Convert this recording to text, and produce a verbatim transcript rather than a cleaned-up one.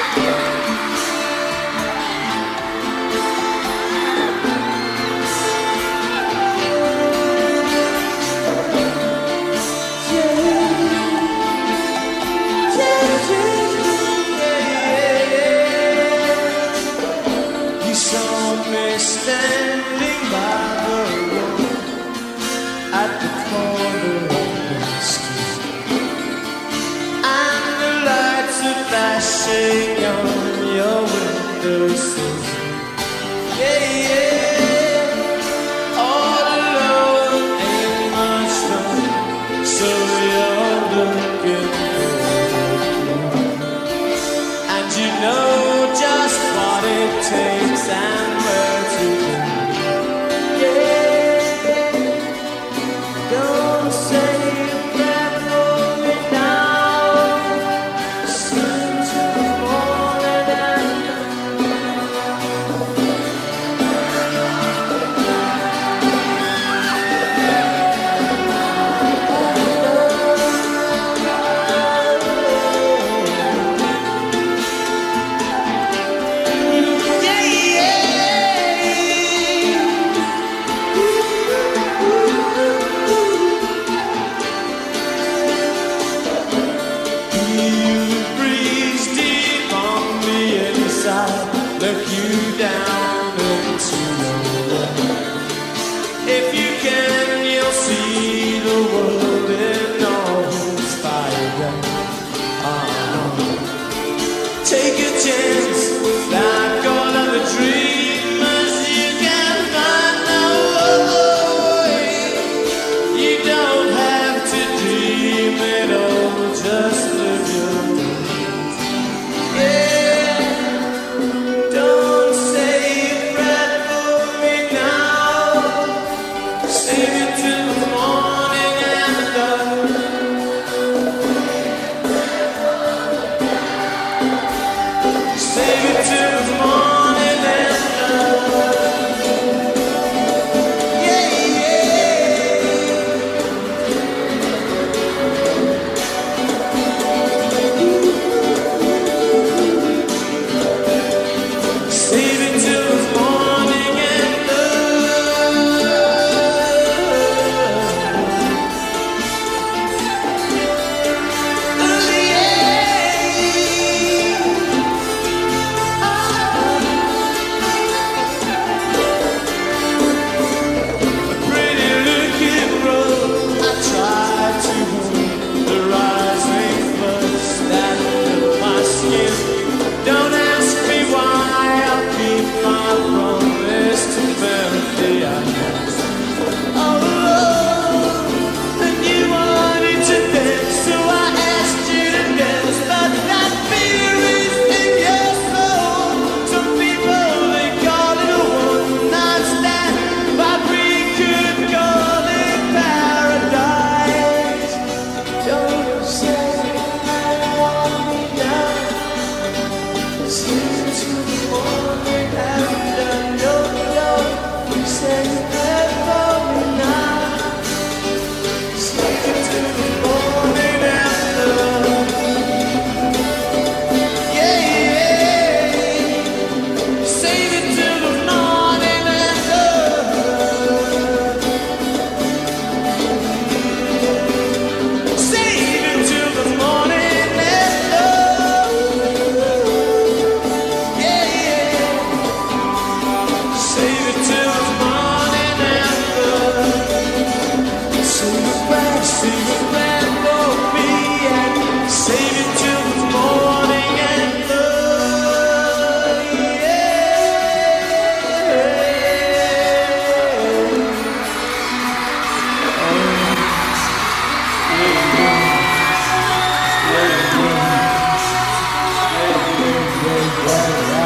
Standing by the road at the corner of the street, and the lights are flashing on your windowsill. Yeah, yeah, all alone ain't much fun, so you're looking for it, and you know just what it takes and where to go. Look you down into your world. If you can, you'll see the world in all its fire. Uh-huh. Take a chance, like all of the dreamers. You can find no way. You don't have to dream it all, just live your dreams. Yeah. Yeah.